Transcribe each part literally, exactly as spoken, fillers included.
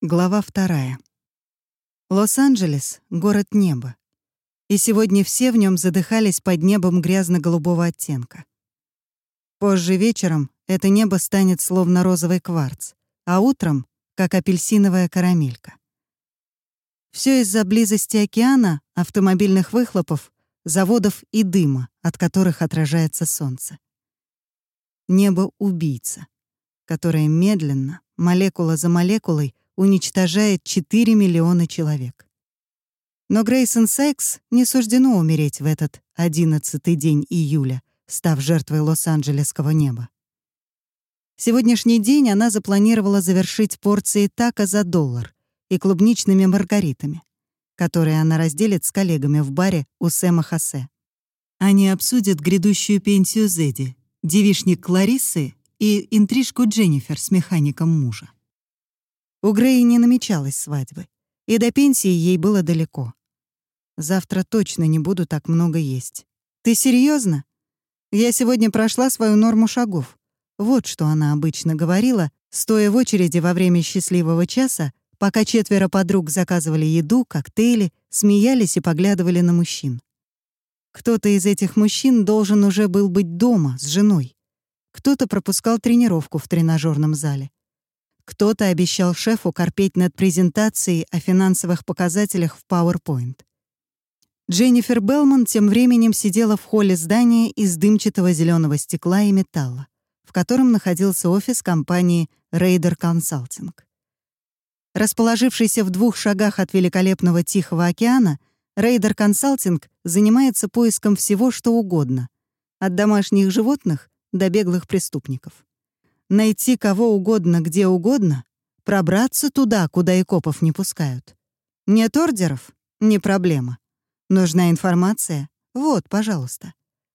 Глава вторая. Лос-Анджелес — город неба. И сегодня все в нем задыхались под небом грязно-голубого оттенка. Позже вечером это небо станет словно розовый кварц, а утром — как апельсиновая карамелька. Все из-за близости океана, автомобильных выхлопов, заводов и дыма, от которых отражается солнце. Небо-убийца, которое медленно, молекула за молекулой, уничтожает четыре миллиона человек. Но Грейсон Сайкс не суждено умереть в этот одиннадцатый день июля, став жертвой лос-анджелесского неба. Сегодняшний день она запланировала завершить порцией тако за доллар и клубничными маргаритами, которые она разделит с коллегами в баре у Сэма Хосе. Они обсудят грядущую пенсию Зэдди, девичник Клариссы и интрижку Дженнифер с механиком мужа. У Грей не намечалось свадьбы, и до пенсии ей было далеко. «Завтра точно не буду так много есть». «Ты серьезно? Я сегодня прошла свою норму шагов». Вот что она обычно говорила, стоя в очереди во время счастливого часа, пока четверо подруг заказывали еду, коктейли, смеялись и поглядывали на мужчин. Кто-то из этих мужчин должен уже был быть дома с женой. Кто-то пропускал тренировку в тренажерном зале. Кто-то обещал шефу корпеть над презентацией о финансовых показателях в PowerPoint. Дженнифер Белман тем временем сидела в холле здания из дымчатого зеленого стекла и металла, в котором находился офис компании Raider Consulting. Расположившийся в двух шагах от великолепного Тихого океана, Raider Consulting занимается поиском всего, что угодно, от домашних животных до беглых преступников. Найти кого угодно где угодно, пробраться туда, куда и копов не пускают. Нет ордеров? Не проблема. Нужна информация? Вот, пожалуйста.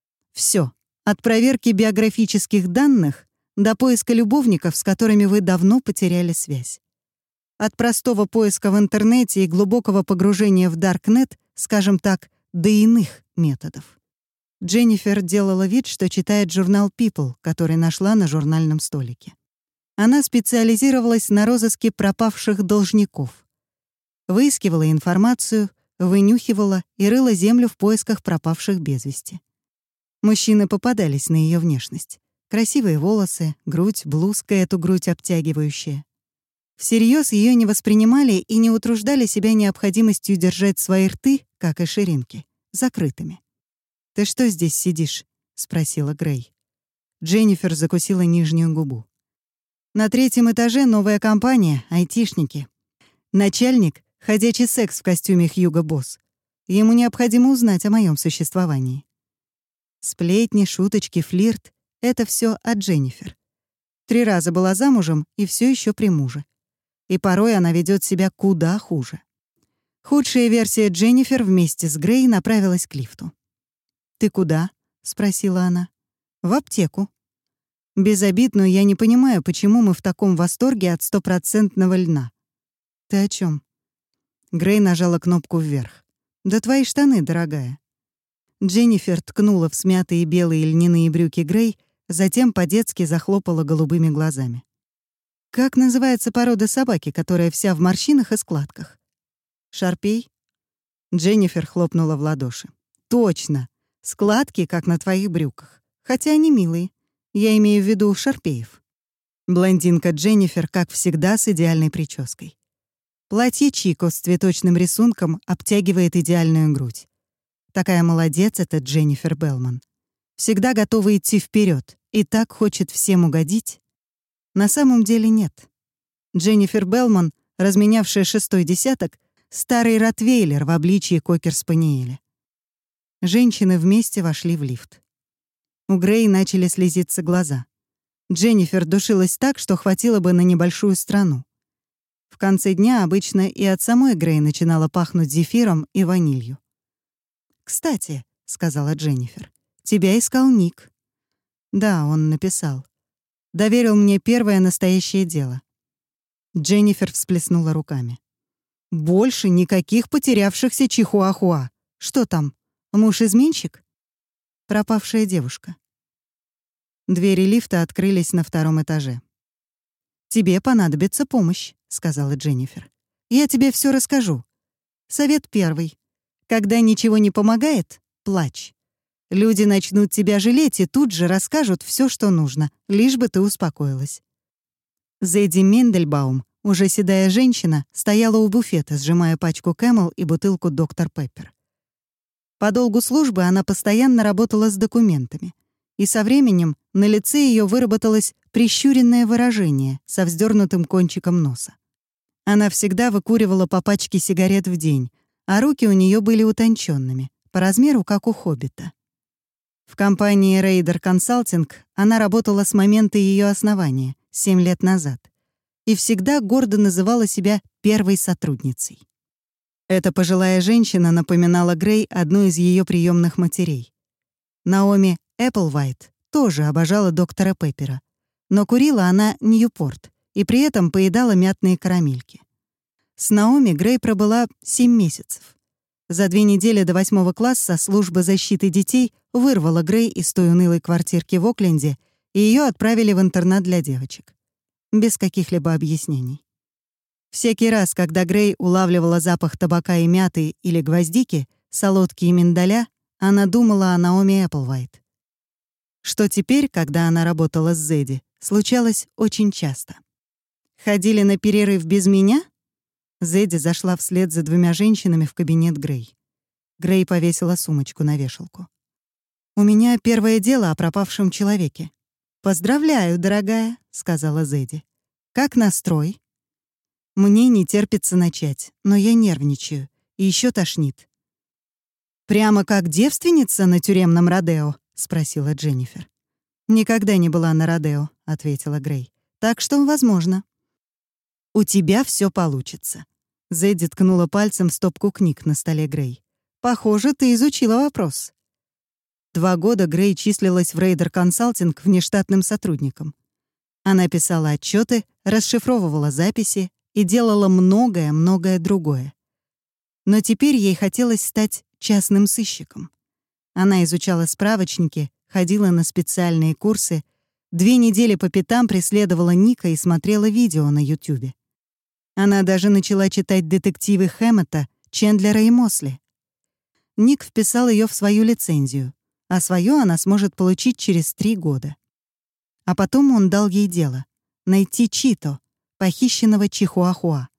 Все. От проверки биографических данных до поиска любовников, с которыми вы давно потеряли связь. От простого поиска в интернете и глубокого погружения в Даркнет, скажем так, до иных методов. Дженнифер делала вид, что читает журнал People, который нашла на журнальном столике. Она специализировалась на розыске пропавших должников. Выискивала информацию, вынюхивала и рыла землю в поисках пропавших без вести. Мужчины попадались на ее внешность. Красивые волосы, грудь, блузка эту грудь обтягивающая. Всерьез ее не воспринимали и не утруждали себя необходимостью держать свои рты, как и ширинки, закрытыми. «Ты что здесь сидишь?» — спросила Грей. Дженнифер закусила нижнюю губу. «На третьем этаже новая компания, айтишники. Начальник — ходячий секс в костюме Хьюго Босс. Ему необходимо узнать о моем существовании». Сплетни, шуточки, флирт — это все от Дженнифер. Три раза была замужем и все еще при муже. И порой она ведет себя куда хуже. Худшая версия Дженнифер вместе с Грей направилась к лифту. «Ты куда?» — спросила она. «В аптеку». «Без обид, но я не понимаю, почему мы в таком восторге от стопроцентного льна». «Ты о чем? Грей нажала кнопку вверх. «Да твои штаны, дорогая». Дженнифер ткнула в смятые белые льняные брюки Грей, затем по-детски захлопала голубыми глазами. «Как называется порода собаки, которая вся в морщинах и складках?» «Шарпей?» Дженнифер хлопнула в ладоши. «Точно! Складки, как на твоих брюках. Хотя они милые. Я имею в виду шарпеев». Блондинка Дженнифер, как всегда, с идеальной прической. Платье Чико с цветочным рисунком обтягивает идеальную грудь. Такая молодец эта Дженнифер Белман. Всегда готова идти вперед и так хочет всем угодить. На самом деле нет. Дженнифер Белман, разменявшая шестой десяток, старый ротвейлер в обличье кокер-спаниеля. Женщины вместе вошли в лифт. У Грей начали слезиться глаза. Дженнифер душилась так, что хватило бы на небольшую страну. В конце дня обычно и от самой Грей начинало пахнуть зефиром и ванилью. «Кстати», — сказала Дженнифер, — «тебя искал Ник». «Да, он написал. Доверил мне первое настоящее дело». Дженнифер всплеснула руками. «Больше никаких потерявшихся чихуахуа. Что там? Муж-изменщик?» «Пропавшая девушка». Двери лифта открылись на втором этаже. «Тебе понадобится помощь», — сказала Дженнифер. «Я тебе все расскажу. Совет первый. Когда ничего не помогает, плачь. Люди начнут тебя жалеть и тут же расскажут все, что нужно, лишь бы ты успокоилась». Зэдди Мендельбаум, уже седая женщина, стояла у буфета, сжимая пачку Camel и бутылку доктор Пеппер. По долгу службы она постоянно работала с документами, и со временем на лице ее выработалось прищуренное выражение со вздернутым кончиком носа. Она всегда выкуривала по пачке сигарет в день, а руки у нее были утонченными, по размеру как у хоббита. В компании Raider Consulting она работала с момента ее основания, семь лет назад, и всегда гордо называла себя первой сотрудницей. Эта пожилая женщина напоминала Грей одну из ее приемных матерей. Наоми Эпплвайт тоже обожала доктора Пеппера, но курила она Ньюпорт и при этом поедала мятные карамельки. С Наоми Грей пробыла семь месяцев. За две недели до восьмого класса служба защиты детей вырвала Грей из той унылой квартирки в Окленде, и ее отправили в интернат для девочек. Без каких-либо объяснений. Всякий раз, когда Грей улавливала запах табака и мяты или гвоздики, солодки и миндаля, она думала о Наоми Эпплвайт. Что теперь, когда она работала с Зэдди, случалось очень часто. «Ходили на перерыв без меня?» Зэдди зашла вслед за двумя женщинами в кабинет Грей. Грей повесила сумочку на вешалку. «У меня первое дело о пропавшем человеке». «Поздравляю, дорогая», — сказала Зэдди. «Как настрой?» «Мне не терпится начать, но я нервничаю, и еще тошнит». «Прямо как девственница на тюремном родео?» — спросила Дженнифер. «Никогда не была на родео», — ответила Грей. «Так что, возможно». «У тебя все получится». Зэдди ткнула пальцем в стопку книг на столе Грей. «Похоже, ты изучила вопрос». Два года Грей числилась в Raider Consulting внештатным сотрудником. Она писала отчеты, расшифровывала записи и делала многое-многое другое. Но теперь ей хотелось стать частным сыщиком. Она изучала справочники, ходила на специальные курсы, две недели по пятам преследовала Ника и смотрела видео на Ютубе. Она даже начала читать детективы Хэммета, Чендлера и Мосли. Ник вписал ее в свою лицензию, а свою она сможет получить через три года. А потом он дал ей дело — найти Чито, похищенного чихуахуа.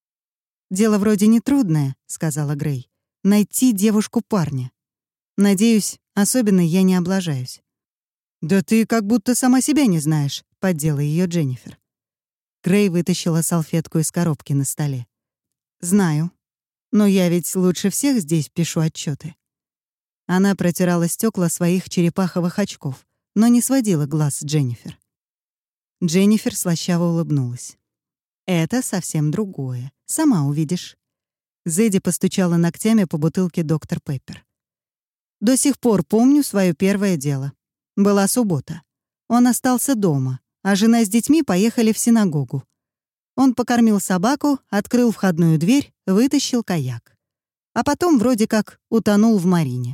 «Дело вроде нетрудное», — сказала Грей. «Найти девушку-парня. Надеюсь, особенно я не облажаюсь». «Да ты как будто сама себя не знаешь», — поддела ее Дженнифер. Грей вытащила салфетку из коробки на столе. «Знаю. Но я ведь лучше всех здесь пишу отчеты». Она протирала стекла своих черепаховых очков, но не сводила глаз с Дженнифер. Дженнифер слащаво улыбнулась. «Это совсем другое. Сама увидишь». Зэдди постучала ногтями по бутылке доктор Пеппер. «До сих пор помню свое первое дело. Была суббота. Он остался дома, а жена с детьми поехали в синагогу. Он покормил собаку, открыл входную дверь, вытащил каяк. А потом вроде как утонул в Марине.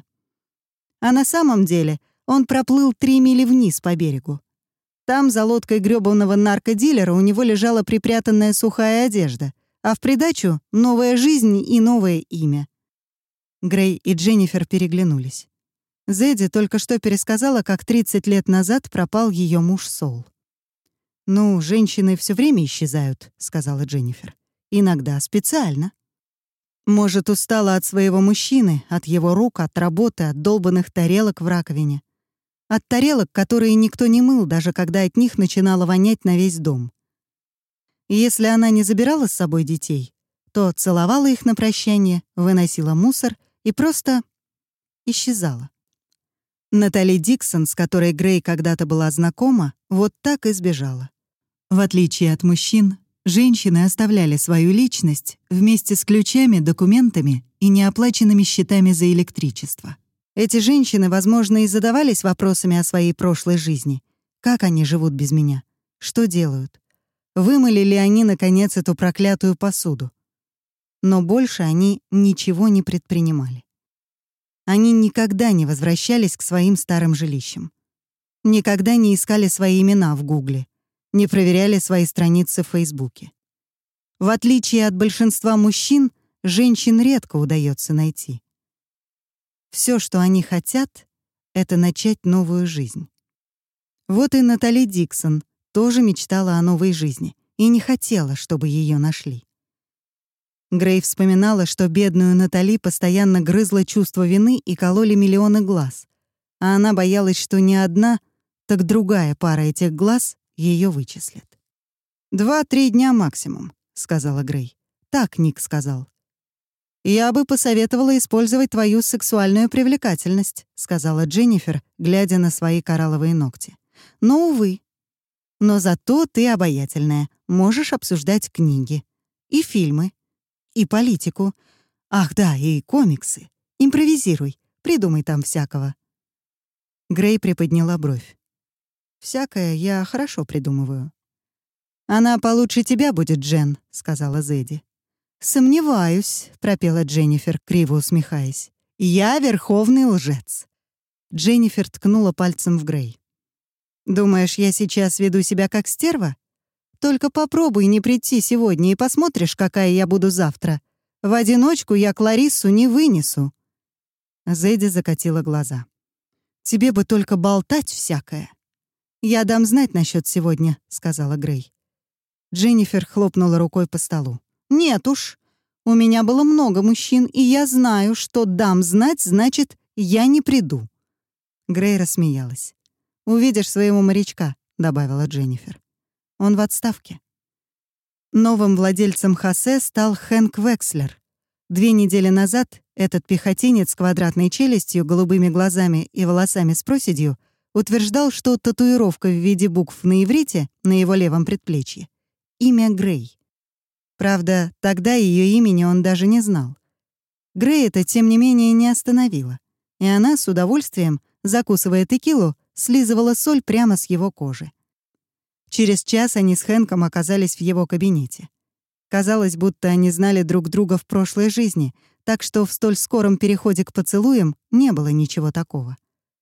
А на самом деле он проплыл три мили вниз по берегу. Там за лодкой грёбаного наркодилера у него лежала припрятанная сухая одежда, а в придачу — новая жизнь и новое имя». Грей и Дженнифер переглянулись. Зэдди только что пересказала, как тридцать лет назад пропал ее муж Сол. «Ну, женщины все время исчезают», — сказала Дженнифер. «Иногда специально. Может, устала от своего мужчины, от его рук, от работы, от долбанных тарелок в раковине. От тарелок, которые никто не мыл, даже когда от них начинало вонять на весь дом. И если она не забирала с собой детей, то целовала их на прощание, выносила мусор и просто исчезала». Натали Диксон, с которой Грей когда-то была знакома, вот так и сбежала. В отличие от мужчин, женщины оставляли свою личность вместе с ключами, документами и неоплаченными счетами за электричество. Эти женщины, возможно, и задавались вопросами о своей прошлой жизни. Как они живут без меня? Что делают? Вымыли ли они, наконец, эту проклятую посуду? Но больше они ничего не предпринимали. Они никогда не возвращались к своим старым жилищам. Никогда не искали свои имена в Гугле, не проверяли свои страницы в Фейсбуке. В отличие от большинства мужчин, женщин редко удается найти. Все, что они хотят, — это начать новую жизнь. Вот и Натали Диксон тоже мечтала о новой жизни и не хотела, чтобы ее нашли. Грей вспоминала, что бедную Натали постоянно грызло чувство вины и кололи миллионы глаз, а она боялась, что не одна, так другая пара этих глаз ее вычислит. «Два-три дня максимум», — сказала Грей. Так Ник сказал. «Я бы посоветовала использовать твою сексуальную привлекательность», — сказала Дженнифер, глядя на свои коралловые ногти. «Но, увы. Но зато ты обаятельная, можешь обсуждать книги. И фильмы. И политику. Ах да, и комиксы. Импровизируй, придумай там всякого». Грей приподняла бровь. «Всякое я хорошо придумываю». «Она получше тебя будет, Джен», — сказала Зэдди. «Сомневаюсь», — пропела Дженнифер, криво усмехаясь. «Я верховный лжец». Дженнифер ткнула пальцем в Грей. «Думаешь, я сейчас веду себя как стерва? Только попробуй не прийти сегодня и посмотришь, какая я буду завтра. В одиночку я Клариссу не вынесу». Зэдди закатила глаза. «Тебе бы только болтать всякое». «Я дам знать насчет сегодня», — сказала Грей. Дженнифер хлопнула рукой по столу. «Нет уж. У меня было много мужчин, и я знаю, что дам знать, значит, я не приду». Грей рассмеялась. «Увидишь своего морячка», — добавила Дженнифер. «Он в отставке». Новым владельцем Хосе стал Хэнк Векслер. Две недели назад этот пехотинец с квадратной челюстью, голубыми глазами и волосами с проседью утверждал, что татуировка в виде букв на иврите на его левом предплечье — имя Грей. Правда, тогда ее имени он даже не знал. Грей это, тем не менее, не остановило, и она с удовольствием, закусывая текилу, слизывала соль прямо с его кожи. Через час они с Хэнком оказались в его кабинете. Казалось, будто они знали друг друга в прошлой жизни, так что в столь скором переходе к поцелуям не было ничего такого.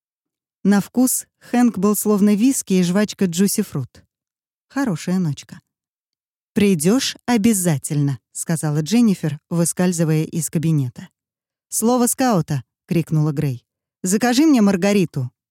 На вкус Хэнк был словно виски и жвачка Juicy Fruit. Хорошая ночка. «Придёшь обязательно», — сказала Дженнифер, выскальзывая из кабинета. «Слово скаута», — крикнула Грей. «Закажи мне Маргариту».